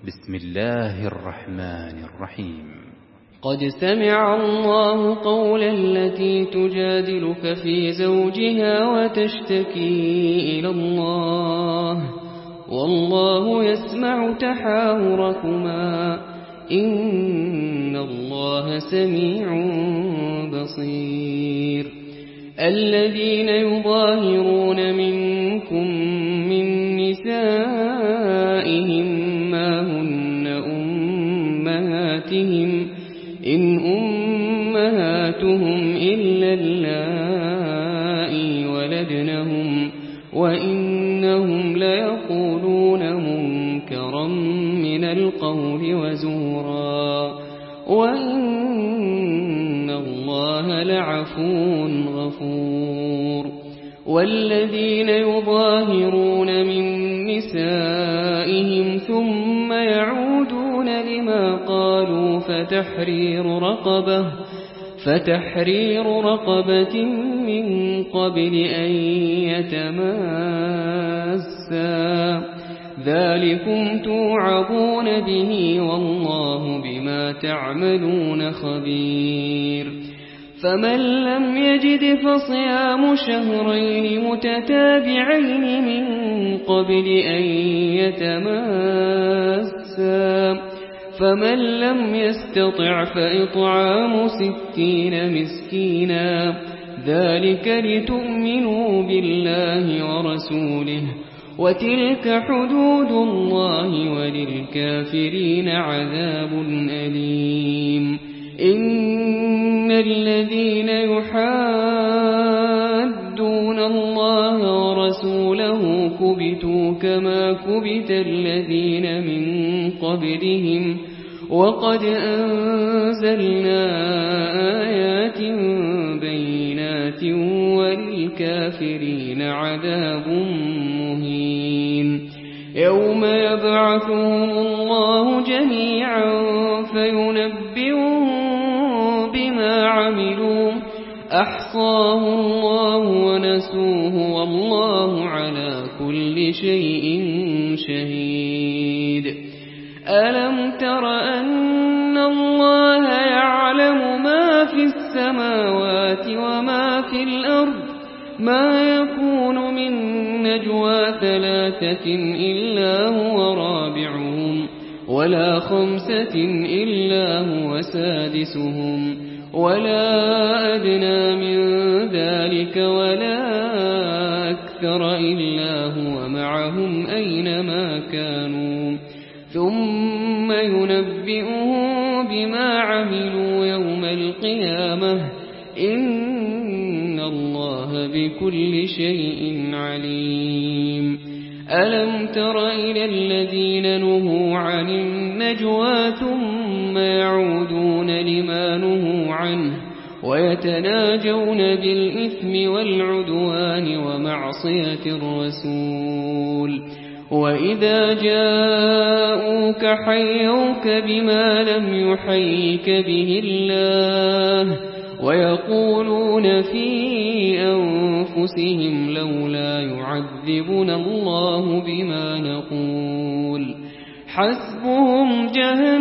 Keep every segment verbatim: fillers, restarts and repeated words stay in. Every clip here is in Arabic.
بسم الله الرحمن الرحيم. قد سمع الله قول التي تجادلك في زوجها وتشتكي إلى الله والله يسمع تحاوركما إن الله سميع بصير. الذين يظاهرون منكم من نسائهم ما هن أمهاتهم إن أمهاتهم إلا اللائي ولدنهم وإنهم ليقولون منكرا من القول وزورا وإن الله لعفو غفور. والذين يظاهرون من نسائهم ثم يعودون لما قالوا فتحرير رقبة فتحرير رقبة من قبل أن يتماسا ذلكم توعظون به والله بما تعملون خبير. فمن لم يجد فصيام شهرين متتابعين من قبل أن يتماسا فمن لم يستطع فإطعام ستين مسكينا ذلك لتؤمنوا بالله ورسوله وتلك حدود الله وللكافرين عذاب أليم. إن الذين يحادون الله ورسوله كبتوا كما كبت الذين من قبلهم وقد أنزلنا آيات بينات وللكافرين عذاب مهين. يوم يبعثهم الله جميعا فينبئهم بما عملوا أحصاه الله ونسوه والله على كل شيء شهيد. ألم تر أن الله يعلم ما في السماوات وما في الأرض ما يكون من نجوى ثلاثة إلا هو رابعهم ولا خمسة إلا هو سادسهم ولا أدنى من ذلك ولا أكثر إلا هو معهم أينما كانوا ثم ينبئهم بما عملوا يوم القيامة إن الله بكل شيء عليم. ألم تر إلى الذين نهوا عن النجوى ثم يعودون لما نهوا عنه ويتناجون بالإثم والعدوان ومعصية الرسول وإذا جاءوك حيوك بما لم يحيك به الله ويقولون في أنفسهم لولا يعذبنا الله بما نقول حسبهم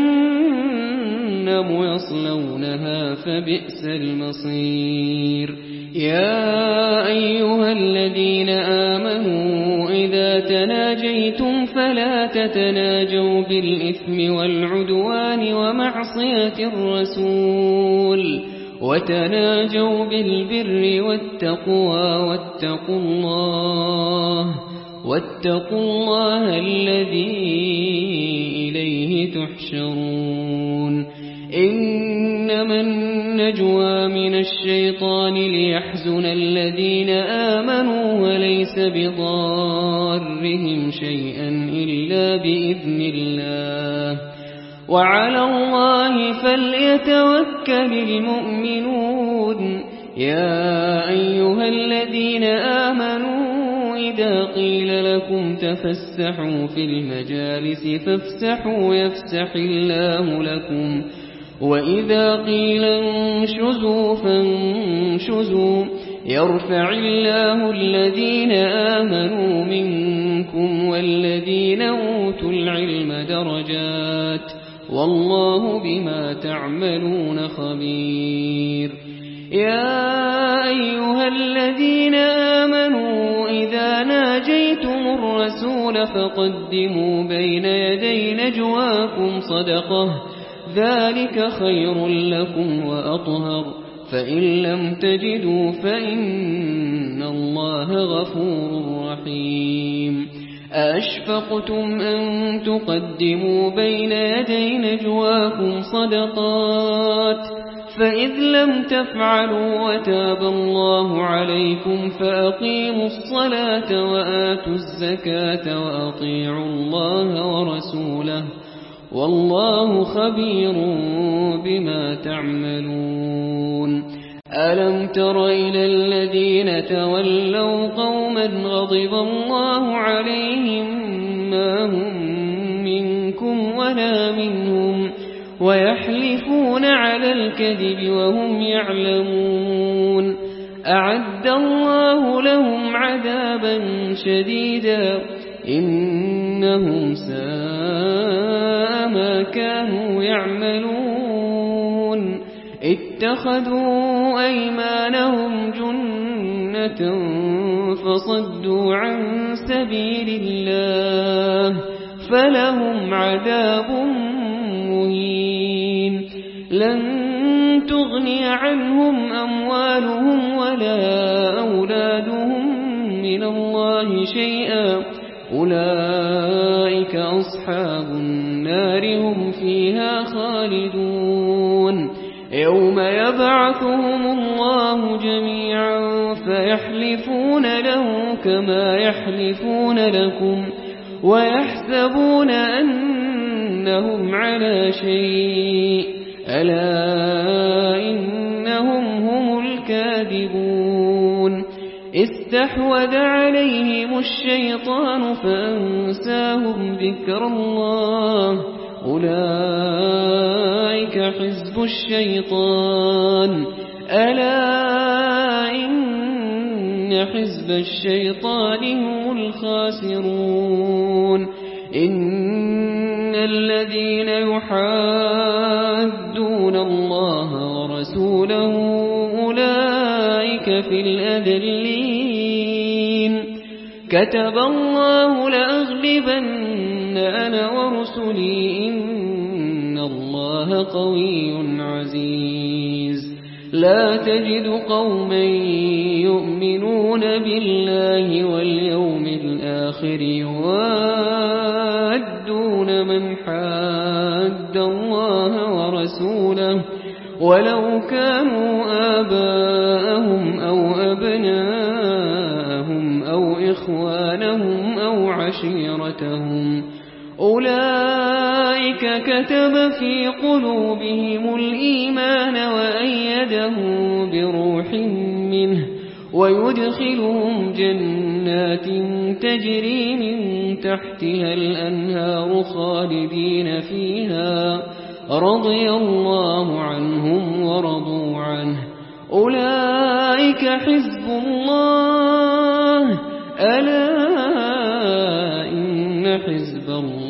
جهنم يصلونها فبئس المصير. يا أيها الذين آمنوا إذا تناجيتم فلا تتناجوا بالإثم والعدوان ومعصية الرسول وتناجوا بالبر والتقوى واتقوا الله واتقوا الله الذي إليه تحشرون. إنما النجوى من الشيطان ليحزن الذين آمنوا وليس بضارهم شيئا إلا بإذن الله وعلى الله فليتوكل المؤمنون. يا أيها الذين آمنوا إذا قيل لكم تفسحوا في المجالس فافسحوا يفسح الله لكم وإذا قيل انشزوا فانشزوا يرفع الله الذين آمنوا منكم والذين أوتوا العلم درجات والله بما تعملون خبير يا أيها الذين آمنوا إذا ناجيتم الرسول فقدموا بين يدي نجواكم صدقة ذلك خير لكم وأطهر فإن لم تجدوا فإن الله غفور رحيم أأشفقتم أن تقدموا بين يدي نجواكم صدقات فإذ لم تفعلوا وتاب الله عليكم فأقيموا الصلاة وآتوا الزكاة وأطيعوا الله ورسوله والله خبير بما تعملون ألم تر إلى الذين تولوا قوما غضب الله عليهم ما هم منكم ولا منهم ويحلفون على الكذب وهم يعلمون أعد الله لهم عذابا شديدا إنهم ساء ما كانوا يعملون اتخذوا أيمانهم جنة فصدوا عن سبيل الله فلهم عذاب مهين لن تغني عنهم أموالهم ولا أولادهم من الله شيئا أولئك أصحاب النار هم فيها خالدون يوم يبعثهم الله جميعا فيحلفون له كما يحلفون لكم ويحسبون أنهم على شيء ألا إنهم هم الكاذبون استحوذ عليهم الشيطان فأنساهم ذكر الله أولئك حزب الشيطان ألا إن حزب الشيطان هم الخاسرون إن الذين يحادون الله ورسوله أولئك في الأذلين كتب الله لأغلبن أنا ورسلي إن الله قوي عزيز لا تجد قوما يؤمنون بالله واليوم الآخر يوادون من حاد الله ورسوله ولو كانوا آباءهم أو أبناءهم أو إخوانهم أو عشيرتهم أولئك كتب في قلوبهم الإيمان وأيدهم بروح منه ويدخلهم جنات تجري من تحتها الأنهار خالدين فيها رضي الله عنهم ورضوا عنه أولئك حزب الله ألا إن حزب الله